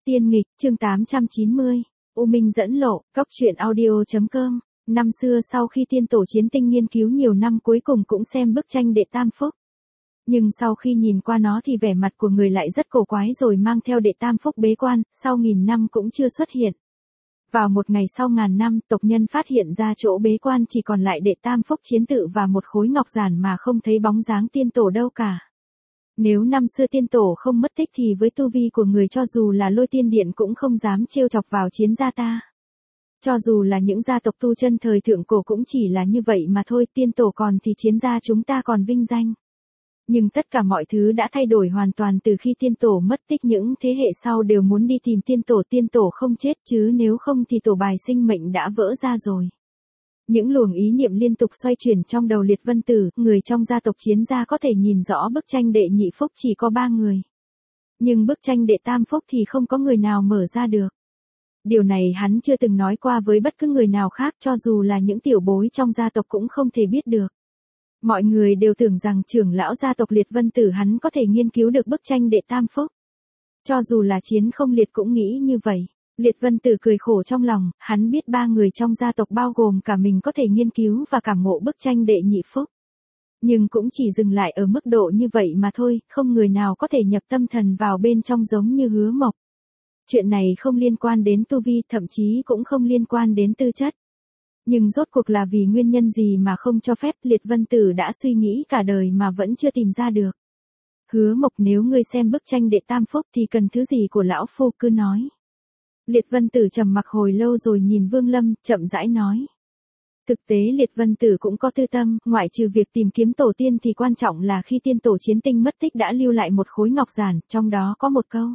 Tiên nghịch, chương 890, U Minh dẫn lộ, cóc truyện audio.com. Năm xưa sau khi tiên tổ chiến tinh nghiên cứu nhiều năm cuối cùng cũng xem bức tranh Đệ Tam Phúc. Nhưng sau khi nhìn qua nó thì vẻ mặt của người lại rất cổ quái rồi mang theo Đệ Tam Phúc bế quan, sau 1000 năm cũng chưa xuất hiện. Vào một ngày sau 1000 năm, tộc nhân phát hiện ra chỗ bế quan chỉ còn lại Đệ Tam Phúc chiến tự và một khối ngọc giản mà không thấy bóng dáng tiên tổ đâu cả. Nếu năm xưa tiên tổ không mất tích thì với tu vi của người cho dù là Lôi Tiên Điện cũng không dám trêu chọc vào chiến gia ta. Cho dù là những gia tộc tu chân thời thượng cổ cũng chỉ là như vậy mà thôi, tiên tổ còn thì chiến gia chúng ta còn vinh danh. Nhưng tất cả mọi thứ đã thay đổi hoàn toàn từ khi tiên tổ mất tích, những thế hệ sau đều muốn đi tìm tiên tổ không chết chứ nếu không thì tổ bài sinh mệnh đã vỡ ra rồi. Những luồng ý niệm liên tục xoay chuyển trong đầu Liệt Vân Tử, người trong gia tộc chiến gia có thể nhìn rõ bức tranh Đệ Nhị Phúc chỉ có 3 người. Nhưng bức tranh Đệ Tam Phúc thì không có người nào mở ra được. Điều này hắn chưa từng nói qua với bất cứ người nào khác, cho dù là những tiểu bối trong gia tộc cũng không thể biết được. Mọi người đều tưởng rằng trưởng lão gia tộc Liệt Vân Tử hắn có thể nghiên cứu được bức tranh Đệ Tam Phúc. Cho dù là Chiến Không Liệt cũng nghĩ như vậy. Liệt Vân Tử cười khổ trong lòng, hắn biết 3 người trong gia tộc bao gồm cả mình có thể nghiên cứu và cảm ngộ bức tranh Đệ Nhị Phúc. Nhưng cũng chỉ dừng lại ở mức độ như vậy mà thôi, không người nào có thể nhập tâm thần vào bên trong giống như Hứa Mộc. Chuyện này không liên quan đến tu vi, thậm chí cũng không liên quan đến tư chất. Nhưng rốt cuộc là vì nguyên nhân gì mà không cho phép, Liệt Vân Tử đã suy nghĩ cả đời mà vẫn chưa tìm ra được. Hứa Mộc, nếu ngươi xem bức tranh Đệ Tam Phúc thì cần thứ gì của lão phu cứ nói. Liệt Vân Tử trầm mặc hồi lâu rồi nhìn Vương Lâm, chậm rãi nói. Thực tế Liệt Vân Tử cũng có tư tâm, ngoại trừ việc tìm kiếm tổ tiên thì quan trọng là khi tiên tổ chiến tinh mất tích đã lưu lại một khối ngọc giản, trong đó có một câu.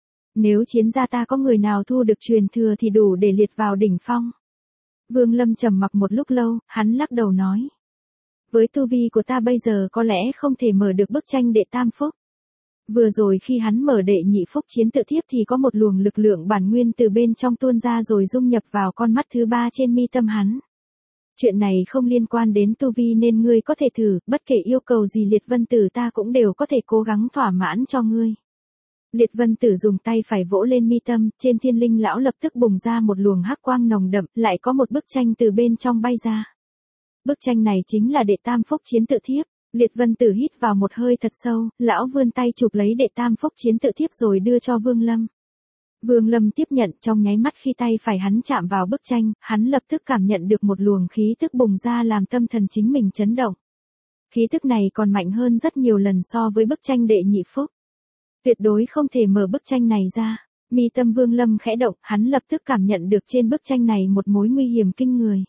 Nếu chiến gia ta có người nào thu được truyền thừa thì đủ để liệt vào đỉnh phong. Vương Lâm trầm mặc một lúc lâu, hắn lắc đầu nói. Với tu vi của ta bây giờ có lẽ không thể mở được bức tranh Đệ Tam Phúc. Vừa rồi khi hắn mở Đệ Nhị Phúc chiến tự thiếp thì có một luồng lực lượng bản nguyên từ bên trong tuôn ra rồi dung nhập vào con mắt thứ 3 trên mi tâm hắn. Chuyện này không liên quan đến tu vi nên ngươi có thể thử, bất kể yêu cầu gì Liệt Vân Tử ta cũng đều có thể cố gắng thỏa mãn cho ngươi. Liệt Vân Tử dùng tay phải vỗ lên mi tâm, trên Thiên Linh lão lập tức bùng ra một luồng hắc quang nồng đậm, lại có một bức tranh từ bên trong bay ra. Bức tranh này chính là Đệ Tam Phúc chiến tự thiếp. Liệt Vân Tử hít vào một hơi thật sâu, lão vươn tay chụp lấy Đệ Tam Phúc chiến tự thiếp rồi đưa cho Vương Lâm. Vương Lâm tiếp nhận, trong nháy mắt khi tay phải hắn chạm vào bức tranh, hắn lập tức cảm nhận được một luồng khí tức bùng ra làm tâm thần chính mình chấn động. Khí tức này còn mạnh hơn rất nhiều lần so với bức tranh Đệ Nhị Phúc. Tuyệt đối không thể mở bức tranh này ra. Mi tâm Vương Lâm khẽ động, hắn lập tức cảm nhận được trên bức tranh này một mối nguy hiểm kinh người.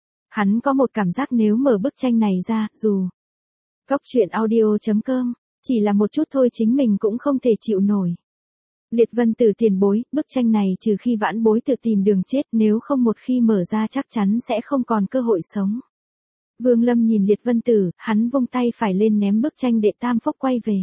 Hắn có một cảm giác nếu mở bức tranh này ra, dù cóc truyện audio.com, chỉ là một chút thôi chính mình cũng không thể chịu nổi. Liệt Vân Tử tiền bối, bức tranh này trừ khi vãn bối tự tìm đường chết, nếu không một khi mở ra chắc chắn sẽ không còn cơ hội sống. Vương Lâm nhìn Liệt Vân Tử, hắn vung tay phải lên ném bức tranh Đệ Tam Phúc quay về.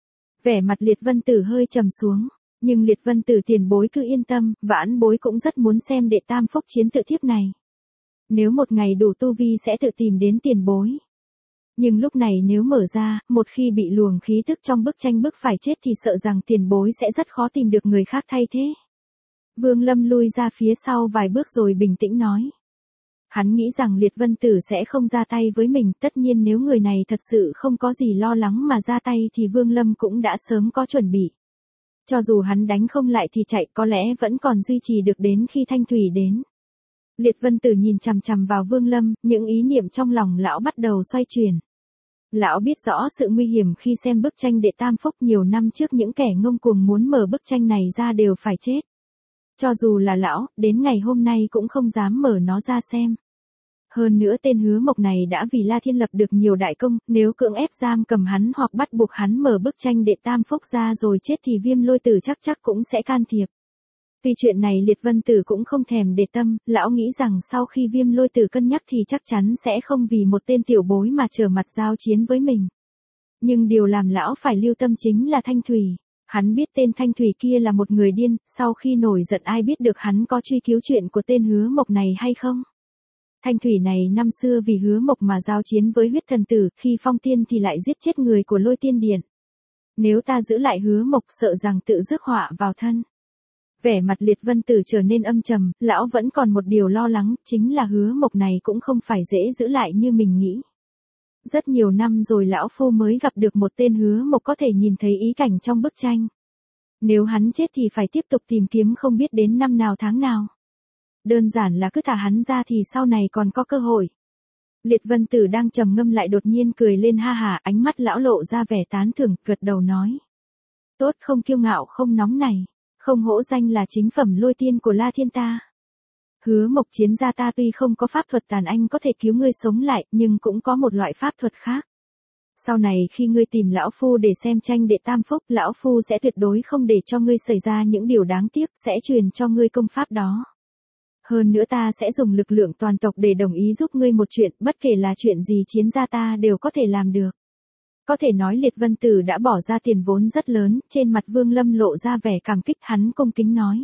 Vẻ mặt Liệt Vân Tử hơi trầm xuống, nhưng Liệt Vân Tử tiền bối cứ yên tâm, vãn bối cũng rất muốn xem Đệ Tam Phúc chiến tự thiếp này. Nếu một ngày đủ tu vi sẽ tự tìm đến tiền bối. Nhưng lúc này nếu mở ra, một khi bị luồng khí tức trong bức tranh bức phải chết thì sợ rằng tiền bối sẽ rất khó tìm được người khác thay thế. Vương Lâm lui ra phía sau vài bước rồi bình tĩnh nói. Hắn nghĩ rằng Liệt Vân Tử sẽ không ra tay với mình, tất nhiên nếu người này thật sự không có gì lo lắng mà ra tay thì Vương Lâm cũng đã sớm có chuẩn bị. Cho dù hắn đánh không lại thì chạy có lẽ vẫn còn duy trì được đến khi Thanh Thủy đến. Liệt Vân Tử nhìn chằm chằm vào Vương Lâm, những ý niệm trong lòng lão bắt đầu xoay chuyển. Lão biết rõ sự nguy hiểm khi xem bức tranh Đệ Tam Phúc, nhiều năm trước những kẻ ngông cuồng muốn mở bức tranh này ra đều phải chết. Cho dù là lão, đến ngày hôm nay cũng không dám mở nó ra xem. Hơn nữa tên Hứa Mộc này đã vì La Thiên lập được nhiều đại công, nếu cưỡng ép giam cầm hắn hoặc bắt buộc hắn mở bức tranh Đệ Tam Phúc ra rồi chết thì Viêm Lôi Tử chắc cũng sẽ can thiệp. Vì chuyện này Liệt Vân Tử cũng không thèm để tâm, lão nghĩ rằng sau khi Viêm Lôi Tử cân nhắc thì chắc chắn sẽ không vì một tên tiểu bối mà trở mặt giao chiến với mình. Nhưng điều làm lão phải lưu tâm chính là Thanh Thủy. Hắn biết tên Thanh Thủy kia là một người điên, sau khi nổi giận ai biết được hắn có truy cứu chuyện của tên Hứa Mộc này hay không. Thanh Thủy này năm xưa vì Hứa Mộc mà giao chiến với huyết thần tử, khi phong tiên thì lại giết chết người của Lôi Tiên Điện. Nếu ta giữ lại Hứa Mộc sợ rằng tự rước họa vào thân. Vẻ mặt Liệt Vân Tử trở nên âm trầm, lão vẫn còn một điều lo lắng, chính là Hứa Mộc này cũng không phải dễ giữ lại như mình nghĩ. Rất nhiều năm rồi lão phu mới gặp được một tên Hứa Mộc có thể nhìn thấy ý cảnh trong bức tranh. Nếu hắn chết thì phải tiếp tục tìm kiếm không biết đến năm nào tháng nào. Đơn giản là cứ thả hắn ra thì sau này còn có cơ hội. Liệt Vân Tử đang trầm ngâm lại đột nhiên cười lên ha hả, ánh mắt lão lộ ra vẻ tán thưởng, gật đầu nói. Tốt, không kiêu ngạo không nóng này, không hổ danh là chính phẩm lôi tiên của La Thiên ta. Hứa Mộc chiến gia ta tuy không có pháp thuật tàn anh có thể cứu ngươi sống lại, nhưng cũng có một loại pháp thuật khác. Sau này khi ngươi tìm lão phu để xem tranh đệ tam phúc, lão phu sẽ tuyệt đối không để cho ngươi xảy ra những điều đáng tiếc, sẽ truyền cho ngươi công pháp đó. Hơn nữa ta sẽ dùng lực lượng toàn tộc để đồng ý giúp ngươi một chuyện, bất kể là chuyện gì chiến gia ta đều có thể làm được. Có thể nói Liệt Vân Tử đã bỏ ra tiền vốn rất lớn, trên mặt Vương Lâm lộ ra vẻ cảm kích, hắn cung kính nói.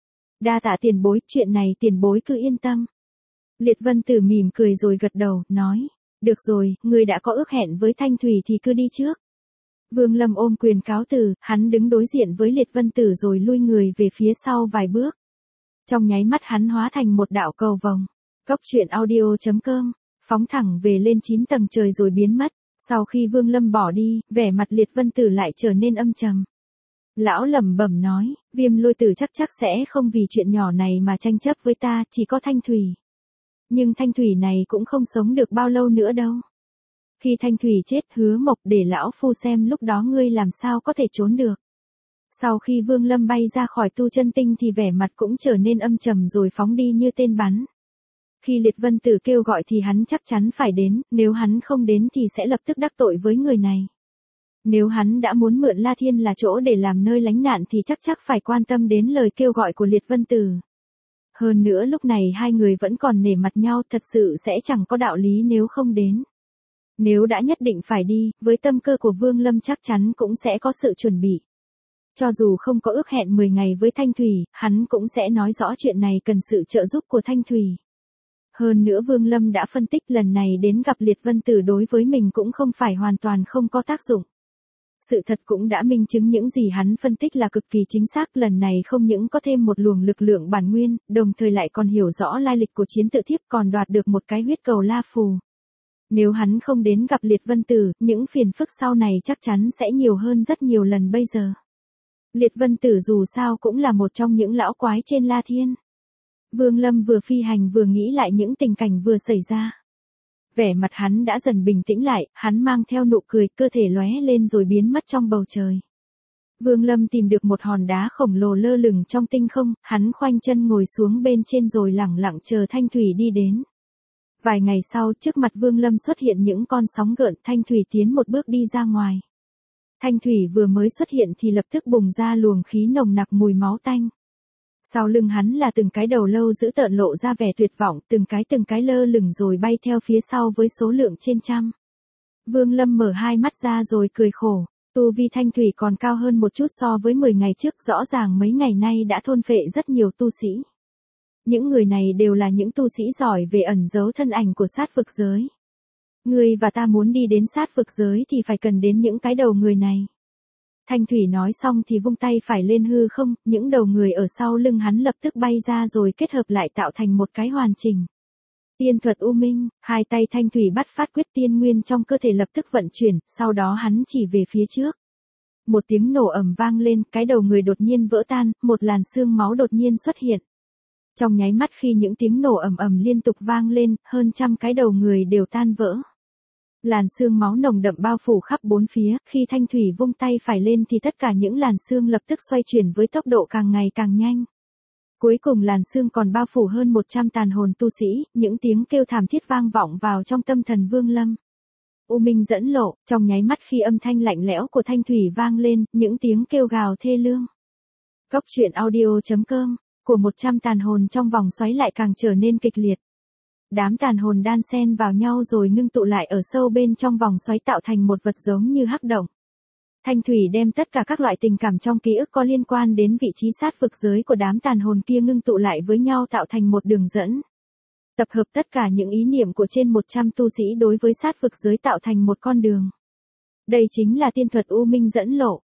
Đa tạ tiền bối, chuyện này tiền bối cứ yên tâm. Liệt Vân Tử mỉm cười rồi gật đầu, nói. Được rồi, ngươi đã có ước hẹn với Thanh Thủy thì cứ đi trước. Vương Lâm ôm quyền cáo từ, hắn đứng đối diện với Liệt Vân Tử rồi lui người về phía sau vài bước. Trong nháy mắt hắn hóa thành một đạo cầu vồng. Cốc truyện audio.com, phóng thẳng về lên 9 tầng trời rồi biến mất. Sau khi Vương Lâm bỏ đi, vẻ mặt Liệt Vân Tử lại trở nên âm trầm. Lão lẩm bẩm nói, Viêm Lôi Tử chắc sẽ không vì chuyện nhỏ này mà tranh chấp với ta, chỉ có Thanh Thủy. Nhưng Thanh Thủy này cũng không sống được bao lâu nữa đâu. Khi Thanh Thủy chết, Hứa Mộc để lão phu xem lúc đó ngươi làm sao có thể trốn được. Sau khi Vương Lâm bay ra khỏi tu chân tinh thì vẻ mặt cũng trở nên âm trầm rồi phóng đi như tên bắn. Khi Liệt Vân Tử kêu gọi thì hắn chắc chắn phải đến, nếu hắn không đến thì sẽ lập tức đắc tội với người này. Nếu hắn đã muốn mượn La Thiên là chỗ để làm nơi lánh nạn thì chắc phải quan tâm đến lời kêu gọi của Liệt Vân Tử. Hơn nữa lúc này hai người vẫn còn nể mặt nhau, thật sự sẽ chẳng có đạo lý nếu không đến. Nếu đã nhất định phải đi, với tâm cơ của Vương Lâm chắc chắn cũng sẽ có sự chuẩn bị. Cho dù không có ước hẹn 10 ngày với Thanh Thủy, hắn cũng sẽ nói rõ chuyện này cần sự trợ giúp của Thanh Thủy. Hơn nữa Vương Lâm đã phân tích lần này đến gặp Liệt Vân Tử đối với mình cũng không phải hoàn toàn không có tác dụng. Sự thật cũng đã minh chứng những gì hắn phân tích là cực kỳ chính xác, lần này không những có thêm một luồng lực lượng bản nguyên, đồng thời lại còn hiểu rõ lai lịch của chiến tự thiếp, còn đoạt được một cái huyết cầu La Phù. Nếu hắn không đến gặp Liệt Vân Tử, những phiền phức sau này chắc chắn sẽ nhiều hơn rất nhiều lần bây giờ. Liệt Vân Tử dù sao cũng là một trong những lão quái trên La Thiên. Vương Lâm vừa phi hành vừa nghĩ lại những tình cảnh vừa xảy ra. Vẻ mặt hắn đã dần bình tĩnh lại, hắn mang theo nụ cười, cơ thể lóe lên rồi biến mất trong bầu trời. Vương Lâm tìm được một hòn đá khổng lồ lơ lửng trong tinh không, hắn khoanh chân ngồi xuống bên trên rồi lẳng lặng chờ Thanh Thủy đi đến. Vài ngày sau, trước mặt Vương Lâm xuất hiện những con sóng gợn, Thanh Thủy tiến một bước đi ra ngoài. Thanh Thủy vừa mới xuất hiện thì lập tức bùng ra luồng khí nồng nặc mùi máu tanh. Sau lưng hắn là từng cái đầu lâu dữ tợn lộ ra vẻ tuyệt vọng, từng cái lơ lửng rồi bay theo phía sau với số lượng trên trăm. Vương Lâm mở hai mắt ra rồi cười khổ, tu vi Thanh Thủy còn cao hơn một chút so với 10 ngày trước, rõ ràng mấy ngày nay đã thôn phệ rất nhiều tu sĩ. Những người này đều là những tu sĩ giỏi về ẩn giấu thân ảnh của sát vực giới. Ngươi và ta muốn đi đến sát vực giới thì phải cần đến những cái đầu người này. Thanh Thủy nói xong thì vung tay phải lên hư không, những đầu người ở sau lưng hắn lập tức bay ra rồi kết hợp lại tạo thành một cái hoàn chỉnh. Tiên thuật U Minh, hai tay Thanh Thủy bắt phát quyết tiên nguyên trong cơ thể lập tức vận chuyển, sau đó hắn chỉ về phía trước. Một tiếng nổ ầm vang lên, cái đầu người đột nhiên vỡ tan, một làn xương máu đột nhiên xuất hiện. Trong nháy mắt khi những tiếng nổ ầm ầm liên tục vang lên, hơn trăm cái đầu người đều tan vỡ. Làn xương máu nồng đậm bao phủ khắp bốn phía, khi Thanh Thủy vung tay phải lên thì tất cả những làn xương lập tức xoay chuyển với tốc độ càng ngày càng nhanh. Cuối cùng làn xương còn bao phủ hơn 100 tàn hồn tu sĩ, những tiếng kêu thảm thiết vang vọng vào trong tâm thần Vương Lâm. U Minh dẫn lộ, trong nháy mắt khi âm thanh lạnh lẽo của Thanh Thủy vang lên, những tiếng kêu gào thê lương. Cốc truyện audio.com, của 100 tàn hồn trong vòng xoáy lại càng trở nên kịch liệt. Đám tàn hồn đan xen vào nhau rồi ngưng tụ lại ở sâu bên trong vòng xoáy tạo thành một vật giống như hắc động. Thanh Thủy đem tất cả các loại tình cảm trong ký ức có liên quan đến vị trí sát vực giới của đám tàn hồn kia ngưng tụ lại với nhau tạo thành một đường dẫn. Tập hợp tất cả những ý niệm của trên 100 tu sĩ đối với sát vực giới tạo thành một con đường. Đây chính là tiên thuật U Minh dẫn lộ.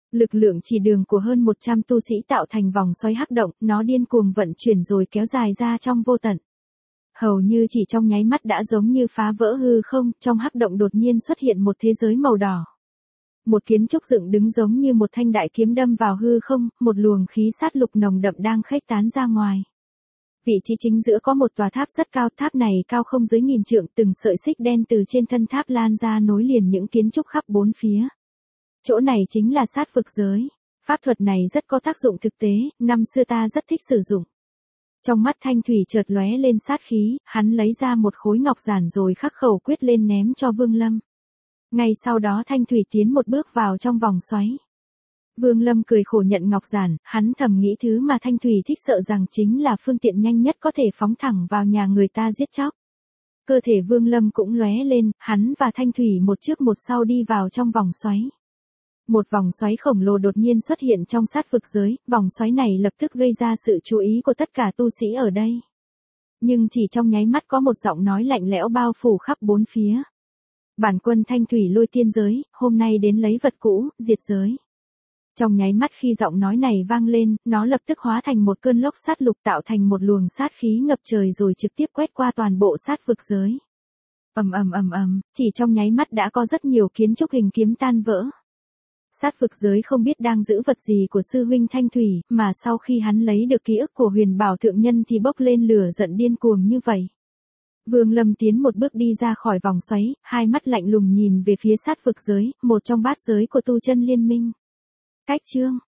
Lực lượng chỉ đường của hơn 100 tu sĩ tạo thành vòng xoáy hắc động, nó điên cuồng vận chuyển rồi kéo dài ra trong vô tận. Hầu như chỉ trong nháy mắt đã giống như phá vỡ hư không, trong hắc động đột nhiên xuất hiện một thế giới màu đỏ. Một kiến trúc dựng đứng giống như một thanh đại kiếm đâm vào hư không, một luồng khí sát lục nồng đậm đang khuếch tán ra ngoài. Vị trí chính giữa có một tòa tháp rất cao, tháp này cao không dưới 1000 trượng, từng sợi xích đen từ trên thân tháp lan ra nối liền những kiến trúc khắp bốn phía. Chỗ này chính là sát vực giới. Pháp thuật này rất có tác dụng thực tế, năm xưa ta rất thích sử dụng. Trong mắt Thanh Thủy chợt lóe lên sát khí, hắn lấy ra một khối ngọc giản rồi khắc khẩu quyết lên ném cho Vương Lâm. Ngay sau đó Thanh Thủy tiến một bước vào trong vòng xoáy. Vương Lâm cười khổ nhận ngọc giản, hắn thầm nghĩ thứ mà Thanh Thủy thích sợ rằng chính là phương tiện nhanh nhất có thể phóng thẳng vào nhà người ta giết chóc. Cơ thể Vương Lâm cũng lóe lên, hắn và Thanh Thủy một trước một sau đi vào trong vòng xoáy. Một vòng xoáy khổng lồ đột nhiên xuất hiện trong sát vực giới, vòng xoáy này lập tức gây ra sự chú ý của tất cả tu sĩ ở đây. Nhưng chỉ trong nháy mắt có một giọng nói lạnh lẽo bao phủ khắp bốn phía. Bản quân Thanh Thủy Lôi Tiên giới, hôm nay đến lấy vật cũ, diệt giới. Trong nháy mắt khi giọng nói này vang lên, nó lập tức hóa thành một cơn lốc sát lục tạo thành một luồng sát khí ngập trời rồi trực tiếp quét qua toàn bộ sát vực giới. Ầm ầm ầm ầm, chỉ trong nháy mắt đã có rất nhiều kiến trúc hình kiếm tan vỡ. Sát vực giới không biết đang giữ vật gì của sư huynh Thanh Thủy, mà sau khi hắn lấy được ký ức của Huyền Bảo thượng nhân thì bốc lên lửa giận điên cuồng như vậy. Vương Lâm tiến một bước đi ra khỏi vòng xoáy, hai mắt lạnh lùng nhìn về phía sát vực giới, một trong bát giới của tu chân liên minh. Cách chương